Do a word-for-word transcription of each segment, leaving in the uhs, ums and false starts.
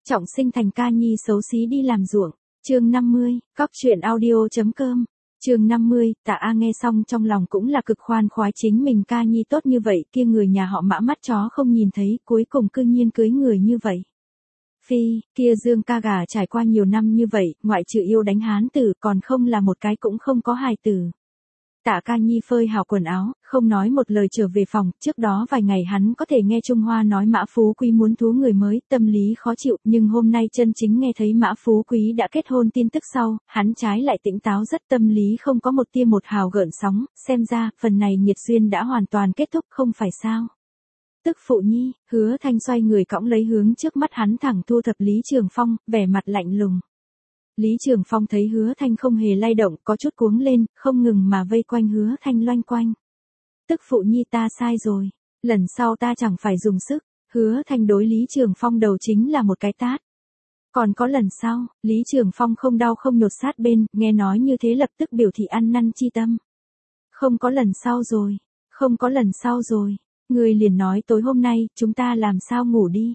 Trọng sinh thành ca nhi xấu xí đi làm ruộng. Chương năm mươi, cóc truyện audio.com. Chương năm mươi, Tạ A nghe xong trong lòng cũng là cực khoan khoái, chính mình ca nhi tốt như vậy, kia người nhà họ Mã mắt chó không nhìn thấy, cuối cùng cư nhiên cưới người như vậy. Phi, kia Dương ca gà trải qua nhiều năm như vậy, ngoại trừ yêu đánh hán tử, còn không là một cái cũng không có hài tử. Tạ ca nhi phơi hào quần áo, không nói một lời trở về phòng, trước đó vài ngày hắn có thể nghe Trung Hoa nói Mã Phú Quý muốn thú người mới, tâm lý khó chịu, nhưng hôm nay chân chính nghe thấy Mã Phú Quý đã kết hôn tin tức sau, hắn trái lại tỉnh táo rất, tâm lý không có một tia một hào gợn sóng, xem ra, phần này nhiệt duyên đã hoàn toàn kết thúc không phải sao. Tức phụ nhi, Hứa Thanh xoay người cõng lấy hướng trước mắt hắn thẳng thu thập Lý Trường Phong, vẻ mặt lạnh lùng. Lý Trường Phong thấy Hứa Thanh không hề lay động, có chút cuống lên, không ngừng mà vây quanh Hứa Thanh loanh quanh. Tức phụ nhi ta sai rồi, lần sau ta chẳng phải dùng sức. Hứa Thanh đối Lý Trường Phong đầu chính là một cái tát. Còn có lần sau, Lý Trường Phong không đau không nhột sát bên, nghe nói như thế lập tức biểu thị ăn năn chi tâm. Không có lần sau rồi, không có lần sau rồi, người liền nói tối hôm nay, chúng ta làm sao ngủ đi.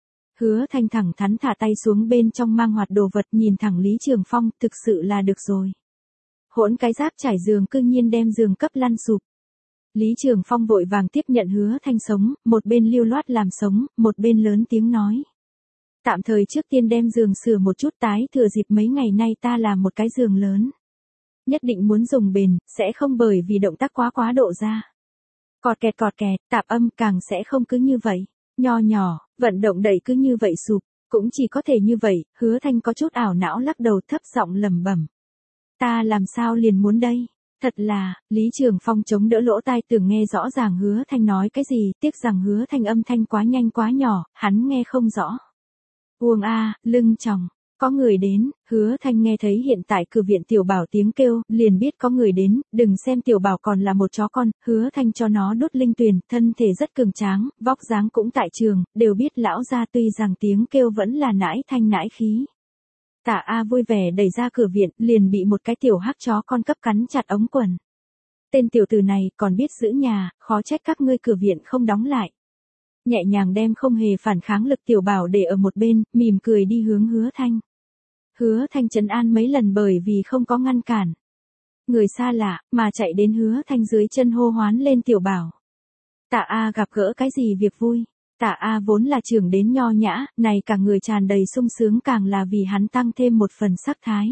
Hứa Thanh thẳng thắn thả tay xuống bên trong mang hoạt đồ vật, nhìn thẳng Lý Trường Phong, thực sự là được rồi. Hỗn cái giáp trải giường cư nhiên đem giường cấp lăn sụp. Lý Trường Phong vội vàng tiếp nhận Hứa Thanh sống, một bên lưu loát làm sống, một bên lớn tiếng nói. Tạm thời trước tiên đem giường sửa một chút, tái thừa dịp mấy ngày nay ta làm một cái giường lớn. Nhất định muốn dùng bền, sẽ không bởi vì động tác quá quá độ ra. Cọt kẹt cọt kẹt, tạp âm càng sẽ không cứ như vậy. Nho nhỏ, vận động đẩy cứ như vậy sụp, cũng chỉ có thể như vậy. Hứa Thanh có chút ảo não lắc đầu thấp giọng lẩm bẩm. Ta làm sao liền muốn đây? Thật là, Lý Trường Phong chống đỡ lỗ tai tưởng nghe rõ ràng Hứa Thanh nói cái gì, tiếc rằng Hứa Thanh âm thanh quá nhanh quá nhỏ, hắn nghe không rõ. Uông a, lưng chòng, có người đến. Hứa Thanh nghe thấy hiện tại cửa viện Tiểu Bảo tiếng kêu, liền biết có người đến, đừng xem Tiểu Bảo còn là một chó con, Hứa Thanh cho nó đốt linh tuyền, thân thể rất cường tráng, vóc dáng cũng tại trường, đều biết lão gia tuy rằng tiếng kêu vẫn là nãi thanh nãi khí. Tạ A vui vẻ đẩy ra cửa viện, liền bị một cái tiểu hắc chó con cấp cắn chặt ống quần. Tên tiểu tử này còn biết giữ nhà, khó trách các ngươi cửa viện không đóng lại. Nhẹ nhàng đem không hề phản kháng lực Tiểu Bảo để ở một bên, mỉm cười đi hướng Hứa Thanh. Hứa Thanh trấn an mấy lần bởi vì không có ngăn cản. Người xa lạ, mà chạy đến Hứa Thanh dưới chân hô hoán lên Tiểu Bảo. Tạ A gặp gỡ cái gì việc vui? Tạ A vốn là trưởng đến nho nhã, này cả người tràn đầy sung sướng, càng là vì hắn tăng thêm một phần sắc thái.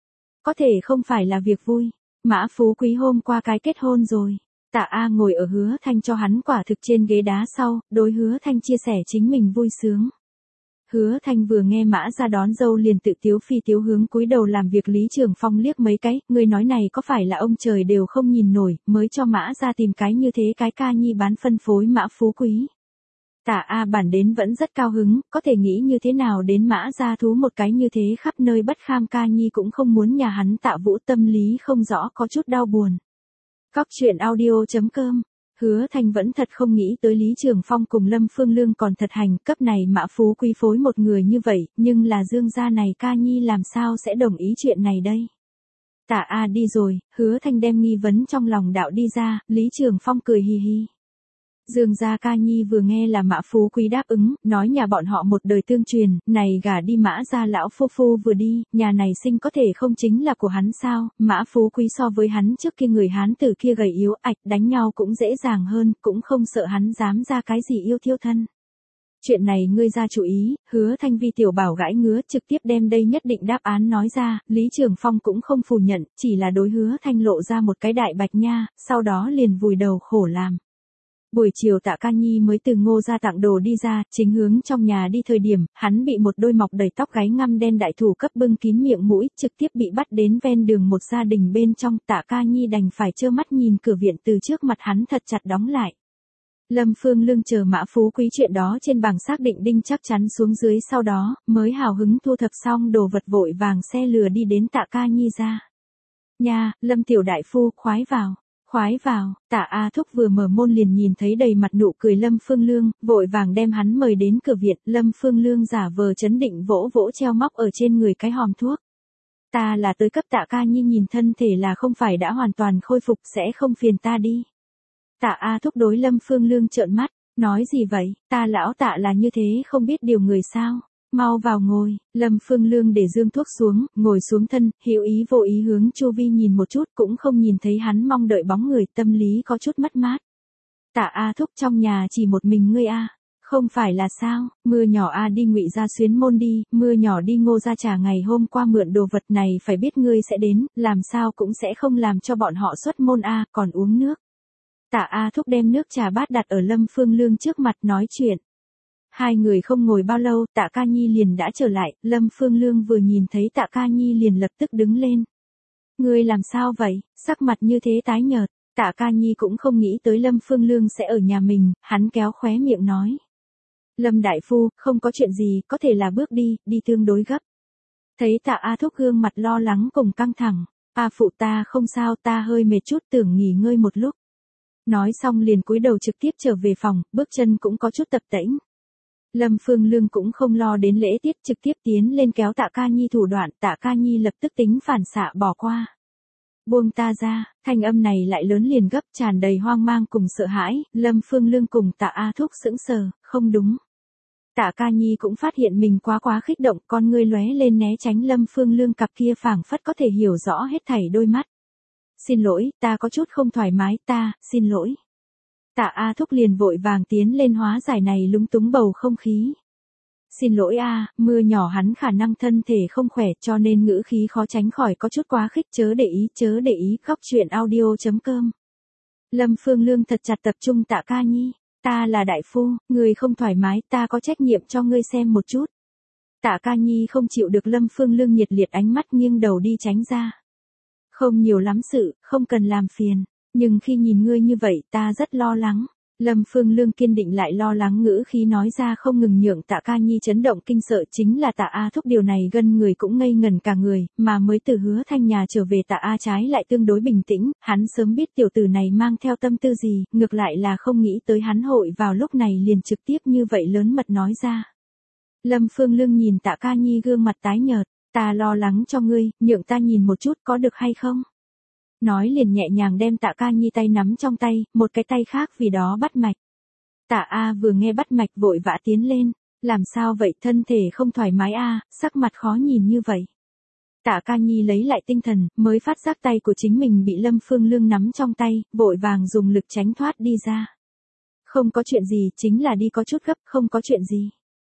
Có thể không phải là việc vui. Mã Phú Quý hôm qua cái kết hôn rồi. Tạ A ngồi ở Hứa Thanh cho hắn quả thực trên ghế đá sau, đối Hứa Thanh chia sẻ chính mình vui sướng. Hứa Thanh vừa nghe Mã ra đón dâu liền tự tiếu phi tiếu hướng cúi đầu làm việc. Lý Trường Phong liếc mấy cái, người nói này có phải là ông trời đều không nhìn nổi, mới cho Mã ra tìm cái như thế cái ca nhi bán phân phối Mã Phú Quý. Tạ A bản đến vẫn rất cao hứng, có thể nghĩ như thế nào đến Mã ra thú một cái như thế khắp nơi bất kham ca nhi cũng không muốn nhà hắn Tạ Vũ, tâm lý không rõ có chút đau buồn. Cóc truyện audio.com. Hứa Thanh vẫn thật không nghĩ tới Lý Trường Phong cùng Lâm Phương Lương còn thật hành, cấp này Mã Phú Quý phối một người như vậy, nhưng là Dương gia này ca nhi làm sao sẽ đồng ý chuyện này đây? Tạ A đi rồi, Hứa Thanh đem nghi vấn trong lòng đạo đi ra, Lý Trường Phong cười hì hì. Dương gia ca nhi vừa nghe là Mã Phú Quý đáp ứng, nói nhà bọn họ một đời tương truyền, này gả đi Mã gia lão phu phu vừa đi, nhà này sinh có thể không chính là của hắn sao? Mã Phú Quý so với hắn trước kia người Hán tử kia gầy yếu, ạch đánh nhau cũng dễ dàng hơn, cũng không sợ hắn dám ra cái gì yêu thiêu thân. Chuyện này ngươi ra chú ý. Hứa Thanh vi Tiểu Bảo gãi ngứa, trực tiếp đem đây nhất định đáp án nói ra. Lý Trường Phong cũng không phủ nhận, chỉ là đối Hứa Thanh lộ ra một cái đại bạch nha, sau đó liền vùi đầu khổ làm. Buổi chiều Tạ Ca Nhi mới từ Ngô ra tặng đồ đi ra, chính hướng trong nhà đi thời điểm, hắn bị một đôi mọc đầy tóc gáy ngăm đen đại thủ cấp bưng kín miệng mũi, trực tiếp bị bắt đến ven đường một gia đình bên trong. Tạ Ca Nhi đành phải trơ mắt nhìn cửa viện từ trước mặt hắn thật chặt đóng lại. Lâm Phương Lương chờ Mã Phú Quý chuyện đó trên bảng xác định đinh chắc chắn xuống dưới, sau đó mới hào hứng thu thập xong đồ vật vội vàng xe lừa đi đến Tạ Ca Nhi ra. Nha, Lâm tiểu đại phu, khoái vào. Khoái vào. Tạ A Thúc vừa mở môn liền nhìn thấy đầy mặt nụ cười Lâm Phương Lương, vội vàng đem hắn mời đến cửa viện. Lâm Phương Lương giả vờ chấn định vỗ vỗ treo móc ở trên người cái hòm thuốc. Ta là tới cấp Tạ Ca Nhi nhìn thân thể là không phải đã hoàn toàn khôi phục, sẽ không phiền ta đi. Tạ A Thúc đối Lâm Phương Lương trợn mắt, nói gì vậy, ta lão Tạ là như thế không biết điều người sao? Mau vào ngồi, Lâm Phương Lương để dương thuốc xuống, ngồi xuống thân, hữu ý vô ý hướng chu vi nhìn một chút cũng không nhìn thấy hắn mong đợi bóng người, tâm lý có chút mất mát. Tạ A Thúc trong nhà chỉ một mình ngươi a, không phải là sao, Mưa nhỏ a đi Ngụy gia xuyến môn đi, Mưa nhỏ đi Ngô gia trà ngày hôm qua mượn đồ vật này phải biết ngươi sẽ đến, làm sao cũng sẽ không làm cho bọn họ xuất môn a, còn uống nước. Tạ A Thúc đem nước trà bát đặt ở Lâm Phương Lương trước mặt nói chuyện. Hai người không ngồi bao lâu, Tạ Ca Nhi liền đã trở lại, Lâm Phương Lương vừa nhìn thấy Tạ Ca Nhi liền lập tức đứng lên. Ngươi làm sao vậy, sắc mặt như thế tái nhợt, Tạ Ca Nhi cũng không nghĩ tới Lâm Phương Lương sẽ ở nhà mình, hắn kéo khóe miệng nói. Lâm đại phu, không có chuyện gì, có thể là bước đi, đi tương đối gấp. Thấy Tạ A Thúc gương mặt lo lắng cùng căng thẳng, A phụ ta không sao, ta hơi mệt chút tưởng nghỉ ngơi một lúc. Nói xong liền cúi đầu trực tiếp trở về phòng, bước chân cũng có chút tập tễnh. Lâm Phương Lương cũng không lo đến lễ tiết, trực tiếp tiến lên kéo Tạ Ca Nhi thủ đoạn, Tạ Ca Nhi lập tức tính phản xạ bỏ qua. Buông ta ra, thanh âm này lại lớn liền gấp, tràn đầy hoang mang cùng sợ hãi, Lâm Phương Lương cùng Tạ A Thúc sững sờ, không đúng. Tạ Ca Nhi cũng phát hiện mình quá quá kích động, con ngươi lóe lên né tránh Lâm Phương Lương cặp kia phảng phất có thể hiểu rõ hết thảy đôi mắt. Xin lỗi, ta có chút không thoải mái, ta, xin lỗi. Tạ A Thúc liền vội vàng tiến lên hóa giải này lúng túng bầu không khí. Xin lỗi a, Mưa nhỏ hắn khả năng thân thể không khỏe cho nên ngữ khí khó tránh khỏi có chút quá khích, chớ để ý, chớ để ý, Góc Truyện Audio chấm com. Lâm Phương Lương thật chặt tập trung Tạ Ca Nhi, ta là đại phu, người không thoải mái, ta có trách nhiệm cho ngươi xem một chút. Tạ Ca Nhi không chịu được Lâm Phương Lương nhiệt liệt ánh mắt nghiêng đầu đi tránh ra. Không nhiều lắm sự, không cần làm phiền, nhưng khi nhìn ngươi như vậy ta rất lo lắng. Lâm Phương Lương kiên định lại lo lắng ngữ khí nói ra không ngừng nhượng Tạ Ca Nhi chấn động kinh sợ chính là Tạ A Thúc điều này gân người cũng ngây ngần cả người, mà mới từ Hứa Thanh nhà trở về Tạ A trái lại tương đối bình tĩnh, hắn sớm biết tiểu tử này mang theo tâm tư gì, ngược lại là không nghĩ tới hắn hội vào lúc này liền trực tiếp như vậy lớn mật nói ra. Lâm Phương Lương nhìn Tạ Ca Nhi gương mặt tái nhợt, ta lo lắng cho ngươi, nhượng ta nhìn một chút có được hay không? Nói liền nhẹ nhàng đem Tạ Ca Nhi tay nắm trong tay, một cái tay khác vì đó bắt mạch. Tạ A vừa nghe bắt mạch vội vã tiến lên, làm sao vậy, thân thể không thoải mái a, sắc mặt khó nhìn như vậy. Tạ Ca Nhi lấy lại tinh thần, mới phát giác tay của chính mình bị Lâm Phương Lương nắm trong tay, vội vàng dùng lực tránh thoát đi ra. Không có chuyện gì, chính là đi có chút gấp, không có chuyện gì.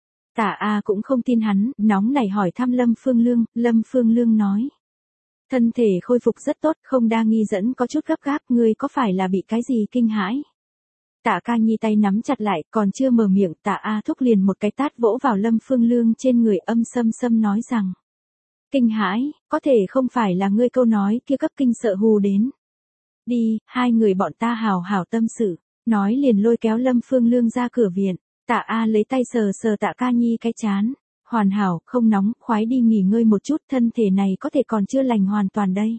Tạ A cũng không tin hắn, nóng nảy hỏi thăm Lâm Phương Lương, Lâm Phương Lương nói. Thân thể khôi phục rất tốt, không đa nghi dẫn có chút gấp gáp, ngươi có phải là bị cái gì kinh hãi? Tạ Ca Nhi tay nắm chặt lại, còn chưa mở miệng, Tạ A Thúc liền một cái tát vỗ vào Lâm Phương Lương trên người, âm sâm sâm nói rằng. Kinh hãi, có thể không phải là ngươi câu nói kia cấp kinh sợ hù đến. Đi, hai người bọn ta hào hào tâm sự, nói liền lôi kéo Lâm Phương Lương ra cửa viện, Tạ A lấy tay sờ sờ Tạ Ca Nhi cái chán. Hoàn hảo, không nóng, khoái đi nghỉ ngơi một chút, thân thể này có thể còn chưa lành hoàn toàn đây.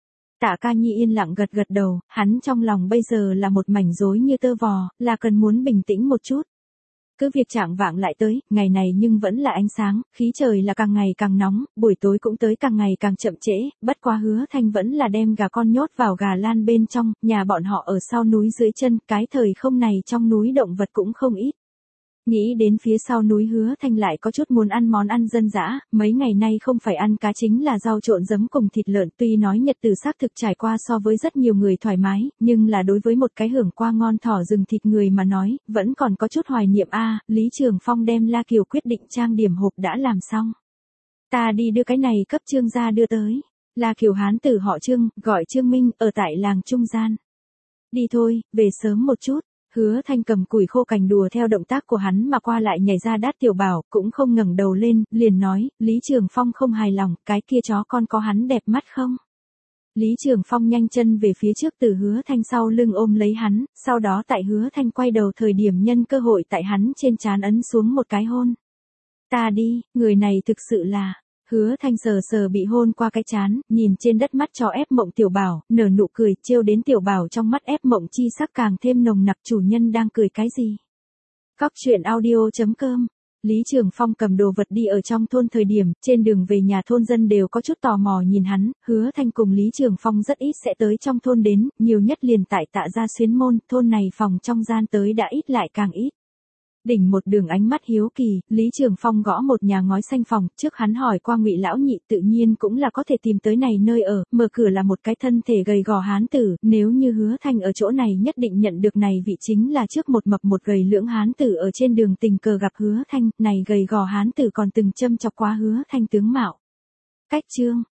Tạ Ca Nhi yên lặng gật gật đầu, hắn trong lòng bây giờ là một mảnh rối như tơ vò, là cần muốn bình tĩnh một chút. Cứ việc trạng vạng lại tới, ngày này nhưng vẫn là ánh sáng, khí trời là càng ngày càng nóng, buổi tối cũng tới càng ngày càng chậm trễ, bất quá Hứa Thanh vẫn là đem gà con nhốt vào gà lan bên trong, nhà bọn họ ở sau núi dưới chân, cái thời không này trong núi động vật cũng không ít. Nghĩ đến phía sau núi Hứa Thanh lại có chút muốn ăn món ăn dân dã, mấy ngày nay không phải ăn cá chính là rau trộn giấm cùng thịt lợn, tuy nói nhật từ xác thực trải qua so với rất nhiều người thoải mái, nhưng là đối với một cái hưởng qua ngon thỏ rừng thịt người mà nói, vẫn còn có chút hoài niệm a. Lý Trường Phong đem La Kiều quyết định trang điểm hộp đã làm xong. Ta đi đưa cái này cấp Trương gia đưa tới. La Kiều hán tử họ Trương, gọi Trương Minh, ở tại làng trung gian. Đi thôi, về sớm một chút. Hứa Thanh cầm củi khô cành đùa theo động tác của hắn mà qua lại nhảy ra đát tiểu bảo, cũng không ngẩng đầu lên, liền nói, Lý Trường Phong không hài lòng, cái kia chó con có hắn đẹp mắt không? Lý Trường Phong nhanh chân về phía trước từ Hứa Thanh sau lưng ôm lấy hắn, sau đó tại Hứa Thanh quay đầu thời điểm nhân cơ hội tại hắn trên trán ấn xuống một cái hôn. Ta đi, người này thực sự là... Hứa Thanh sờ sờ bị hôn qua cái chán, nhìn trên đất mắt cho ép mộng tiểu bảo, nở nụ cười, trêu đến tiểu bảo trong mắt ép mộng chi sắc càng thêm nồng nặc, chủ nhân đang cười cái gì? Góc Truyện Audio chấm com. Lý Trường Phong cầm đồ vật đi ở trong thôn thời điểm, trên đường về nhà thôn dân đều có chút tò mò nhìn hắn, Hứa Thanh cùng Lý Trường Phong rất ít sẽ tới trong thôn đến, nhiều nhất liền tại Tạ gia xuyến môn, thôn này phòng trong gian tới đã ít lại càng ít. Đỉnh một đường ánh mắt hiếu kỳ, Lý Trường Phong gõ một nhà ngói xanh phòng, trước hắn hỏi qua Ngụy lão nhị, tự nhiên cũng là có thể tìm tới này nơi ở, mở cửa là một cái thân thể gầy gò hán tử, nếu như Hứa Thanh ở chỗ này nhất định nhận được này vị chính là trước một mập một gầy lưỡng hán tử ở trên đường tình cờ gặp Hứa Thanh, này gầy gò hán tử còn từng châm chọc quá Hứa Thanh tướng mạo. Cách chương